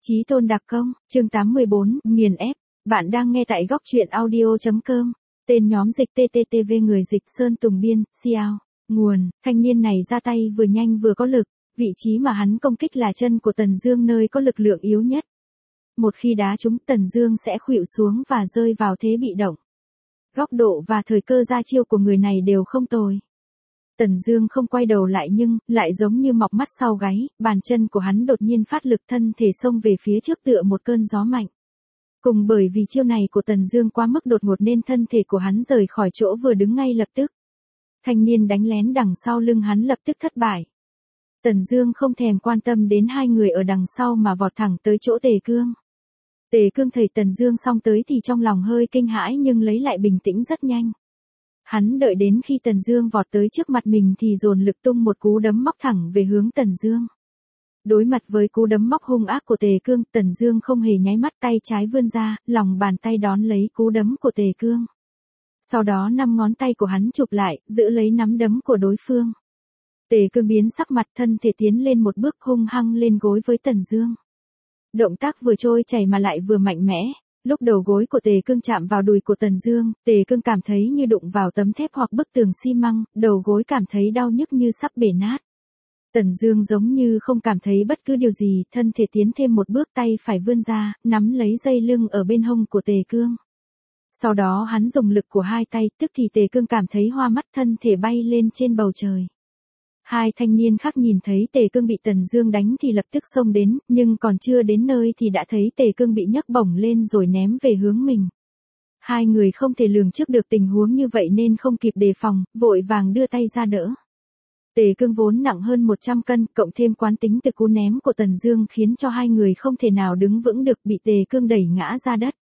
Chí Tôn đặc công, chương 814, nghiền ép. Bạn đang nghe tại góc truyện audio.com. Tên nhóm dịch TTTV người dịch Sơn Tùng Biên, Xiao. Nguồn, thanh niên này ra tay vừa nhanh vừa có lực. Vị trí mà hắn công kích là chân của Tần Dương nơi có lực lượng yếu nhất. Một khi đá trúng, Tần Dương sẽ khuỵu xuống và rơi vào thế bị động. Góc độ và thời cơ ra chiêu của người này đều không tồi. Tần Dương không quay đầu lại nhưng lại giống như mọc mắt sau gáy, bàn chân của hắn đột nhiên phát lực, thân thể xông về phía trước tựa một cơn gió mạnh. Cùng bởi vì chiêu này của Tần Dương quá mức đột ngột nên thân thể của hắn rời khỏi chỗ vừa đứng ngay lập tức. Thanh niên đánh lén đằng sau lưng hắn lập tức thất bại. Tần Dương không thèm quan tâm đến hai người ở đằng sau mà vọt thẳng tới chỗ Tề Cương. Tề Cương thấy Tần Dương xông tới thì trong lòng hơi kinh hãi nhưng lấy lại bình tĩnh rất nhanh. Hắn đợi đến khi Tần Dương vọt tới trước mặt mình thì dồn lực tung một cú đấm móc thẳng về hướng Tần Dương. Đối mặt với cú đấm móc hung ác của Tề Cương, Tần Dương không hề nháy mắt, tay trái vươn ra, lòng bàn tay đón lấy cú đấm của Tề Cương. Sau đó 5 ngón tay của hắn chụp lại, giữ lấy nắm đấm của đối phương. Tề Cương biến sắc mặt, thân thể tiến lên một bước hung hăng lên gối với Tần Dương. Động tác vừa trôi chảy mà lại vừa mạnh mẽ. Lúc đầu gối của Tề Cương chạm vào đùi của Tần Dương, Tề Cương cảm thấy như đụng vào tấm thép hoặc bức tường xi măng, đầu gối cảm thấy đau nhức như sắp bể nát. Tần Dương giống như không cảm thấy bất cứ điều gì, thân thể tiến thêm một bước, tay phải vươn ra, nắm lấy dây lưng ở bên hông của Tề Cương. Sau đó hắn dùng lực của hai tay, tức thì Tề Cương cảm thấy hoa mắt, thân thể bay lên trên bầu trời. Hai thanh niên khác nhìn thấy Tề Cương bị Tần Dương đánh thì lập tức xông đến, nhưng còn chưa đến nơi thì đã thấy Tề Cương bị nhấc bổng lên rồi ném về hướng mình. Hai người không thể lường trước được tình huống như vậy nên không kịp đề phòng, vội vàng đưa tay ra đỡ. Tề Cương vốn nặng hơn 100 cân, cộng thêm quán tính từ cú ném của Tần Dương khiến cho hai người không thể nào đứng vững được, bị Tề Cương đẩy ngã ra đất.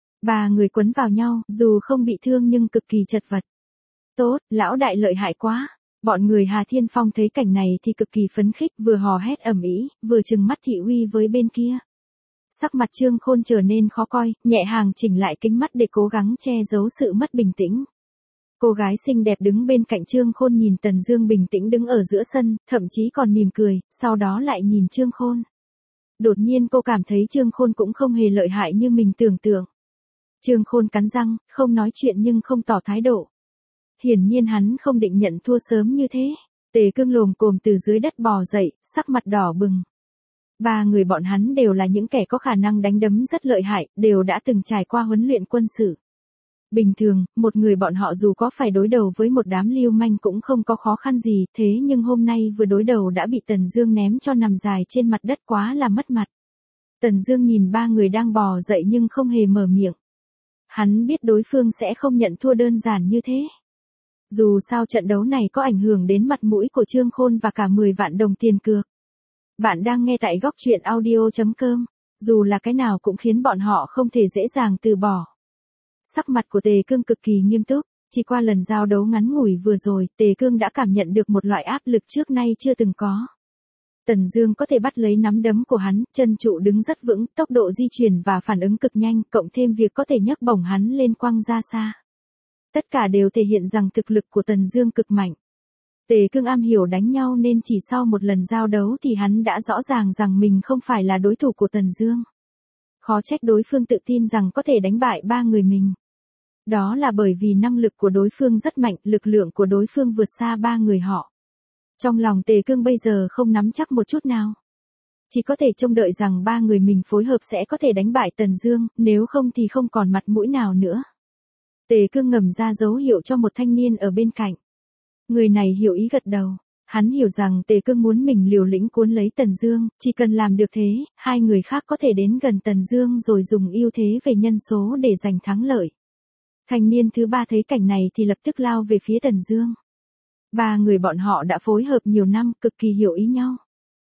Ba người quấn vào nhau, dù không bị thương nhưng cực kỳ chật vật. Tốt, lão đại lợi hại quá. Bọn người Hà Thiên Phong thấy cảnh này thì cực kỳ phấn khích, vừa hò hét ầm ĩ, vừa trừng mắt thị uy với bên kia. Sắc mặt Trương Khôn trở nên khó coi, nhẹ hàng chỉnh lại kính mắt để cố gắng che giấu sự mất bình tĩnh. Cô gái xinh đẹp đứng bên cạnh Trương Khôn nhìn Tần Dương bình tĩnh đứng ở giữa sân, thậm chí còn mỉm cười, sau đó lại nhìn Trương Khôn. Đột nhiên cô cảm thấy Trương Khôn cũng không hề lợi hại như mình tưởng tượng. Trương Khôn cắn răng, không nói chuyện nhưng không tỏ thái độ. Hiển nhiên hắn không định nhận thua sớm như thế. Tề Cương lồm cồm từ dưới đất bò dậy, sắc mặt đỏ bừng. Ba người bọn hắn đều là những kẻ có khả năng đánh đấm rất lợi hại, đều đã từng trải qua huấn luyện quân sự. Bình thường, một người bọn họ dù có phải đối đầu với một đám lưu manh cũng không có khó khăn gì, thế nhưng hôm nay vừa đối đầu đã bị Tần Dương ném cho nằm dài trên mặt đất, quá là mất mặt. Tần Dương nhìn ba người đang bò dậy nhưng không hề mở miệng. Hắn biết đối phương sẽ không nhận thua đơn giản như thế. Dù sao trận đấu này có ảnh hưởng đến mặt mũi của Trương Khôn và cả 10 vạn đồng tiền cược. Bạn đang nghe tại góc truyện audio.com. Dù là cái nào cũng khiến bọn họ không thể dễ dàng từ bỏ. Sắc mặt của Tề Cương cực kỳ nghiêm túc. Chỉ qua lần giao đấu ngắn ngủi vừa rồi, Tề Cương đã cảm nhận được một loại áp lực trước nay chưa từng có. Tần Dương có thể bắt lấy nắm đấm của hắn, chân trụ đứng rất vững, tốc độ di chuyển và phản ứng cực nhanh, cộng thêm việc có thể nhấc bổng hắn lên quăng ra xa. Tất cả đều thể hiện rằng thực lực của Tần Dương cực mạnh. Tề Cương am hiểu đánh nhau nên chỉ sau một lần giao đấu thì hắn đã rõ ràng rằng mình không phải là đối thủ của Tần Dương. Khó trách đối phương tự tin rằng có thể đánh bại ba người mình. Đó là bởi vì năng lực của đối phương rất mạnh, lực lượng của đối phương vượt xa ba người họ. Trong lòng Tề Cương bây giờ không nắm chắc một chút nào. Chỉ có thể trông đợi rằng ba người mình phối hợp sẽ có thể đánh bại Tần Dương, nếu không thì không còn mặt mũi nào nữa. Tề Cương ngầm ra dấu hiệu cho một thanh niên ở bên cạnh. Người này hiểu ý gật đầu. Hắn hiểu rằng Tề Cương muốn mình liều lĩnh cuốn lấy Tần Dương, chỉ cần làm được thế, hai người khác có thể đến gần Tần Dương rồi dùng ưu thế về nhân số để giành thắng lợi. Thanh niên thứ ba thấy cảnh này thì lập tức lao về phía Tần Dương. Ba người bọn họ đã phối hợp nhiều năm, cực kỳ hiểu ý nhau.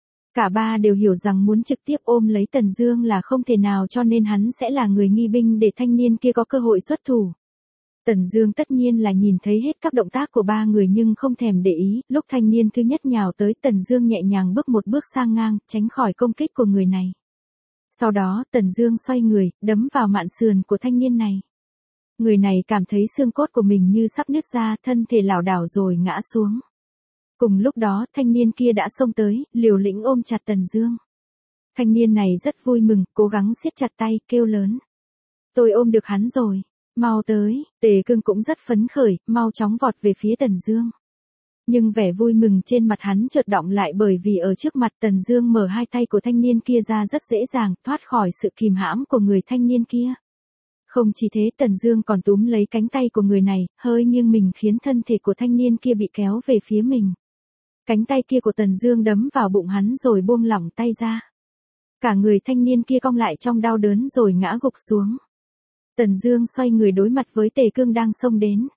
Cả ba đều hiểu rằng muốn trực tiếp ôm lấy Tần Dương là không thể nào, cho nên hắn sẽ là người nghi binh để thanh niên kia có cơ hội xuất thủ. Tần Dương tất nhiên là nhìn thấy hết các động tác của ba người nhưng không thèm để ý, lúc thanh niên thứ nhất nhào tới, Tần Dương nhẹ nhàng bước một bước sang ngang, tránh khỏi công kích của người này. Sau đó, Tần Dương xoay người, đấm vào mạn sườn của thanh niên này. Người này cảm thấy xương cốt của mình như sắp nứt ra, thân thể lảo đảo rồi ngã xuống. Cùng lúc đó, thanh niên kia đã xông tới, liều lĩnh ôm chặt Tần Dương. Thanh niên này rất vui mừng, cố gắng siết chặt tay, kêu lớn. Tôi ôm được hắn rồi, mau tới, Tề Cương cũng rất phấn khởi, mau chóng vọt về phía Tần Dương. Nhưng vẻ vui mừng trên mặt hắn chợt đọng lại bởi vì ở trước mặt Tần Dương mở hai tay của thanh niên kia ra rất dễ dàng thoát khỏi sự kìm hãm của người thanh niên kia. Không chỉ thế, Tần Dương còn túm lấy cánh tay của người này, hơi nghiêng mình khiến thân thể của thanh niên kia bị kéo về phía mình. Cánh tay kia của Tần Dương đấm vào bụng hắn rồi buông lỏng tay ra. Cả người thanh niên kia cong lại trong đau đớn rồi ngã gục xuống. Tần Dương xoay người đối mặt với Tề Cương đang xông đến.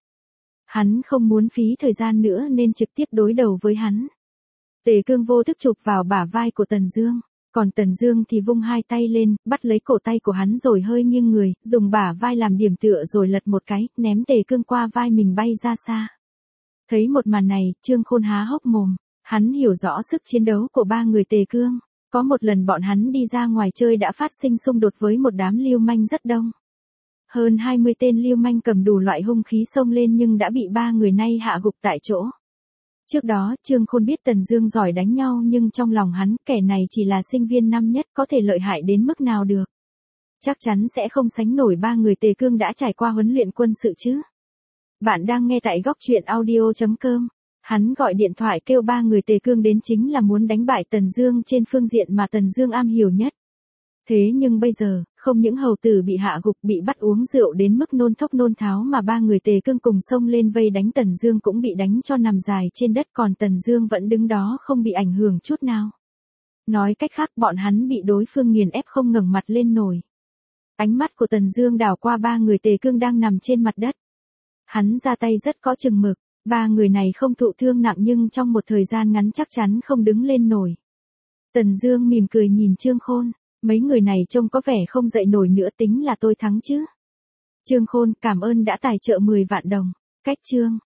Hắn không muốn phí thời gian nữa nên trực tiếp đối đầu với hắn. Tề Cương vô thức chụp vào bả vai của Tần Dương, còn Tần Dương thì vung hai tay lên, bắt lấy cổ tay của hắn rồi hơi nghiêng người, dùng bả vai làm điểm tựa rồi lật một cái, ném Tề Cương qua vai mình bay ra xa. Thấy một màn này, Trương Khôn há hốc mồm, hắn hiểu rõ sức chiến đấu của ba người Tề Cương. Có một lần bọn hắn đi ra ngoài chơi đã phát sinh xung đột với một đám lưu manh rất đông. Hơn 20 tên lưu manh cầm đủ loại hung khí xông lên nhưng đã bị ba người này hạ gục tại chỗ. Trước đó, Trương Khôn biết Tần Dương giỏi đánh nhau nhưng trong lòng hắn, kẻ này chỉ là sinh viên năm nhất, có thể lợi hại đến mức nào được. Chắc chắn sẽ không sánh nổi ba người Tề Cương đã trải qua huấn luyện quân sự chứ. Bạn đang nghe tại góc truyện audio.com. Hắn gọi điện thoại kêu ba người Tề Cương đến chính là muốn đánh bại Tần Dương trên phương diện mà Tần Dương am hiểu nhất. Thế nhưng bây giờ, không những hầu tử bị hạ gục bị bắt uống rượu đến mức nôn thốc nôn tháo mà ba người Tề Cương cùng xông lên vây đánh Tần Dương cũng bị đánh cho nằm dài trên đất, còn Tần Dương vẫn đứng đó không bị ảnh hưởng chút nào. Nói cách khác, bọn hắn bị đối phương nghiền ép không ngẩng mặt lên nổi. Ánh mắt của Tần Dương đảo qua ba người Tề Cương đang nằm trên mặt đất. Hắn ra tay rất có chừng mực, ba người này không thụ thương nặng nhưng trong một thời gian ngắn chắc chắn không đứng lên nổi. Tần Dương mỉm cười nhìn Trương Khôn. Mấy người này trông có vẻ không dậy nổi nữa, tính là tôi thắng chứ. Trương Khôn, cảm ơn đã tài trợ 10 vạn đồng. Cách chương.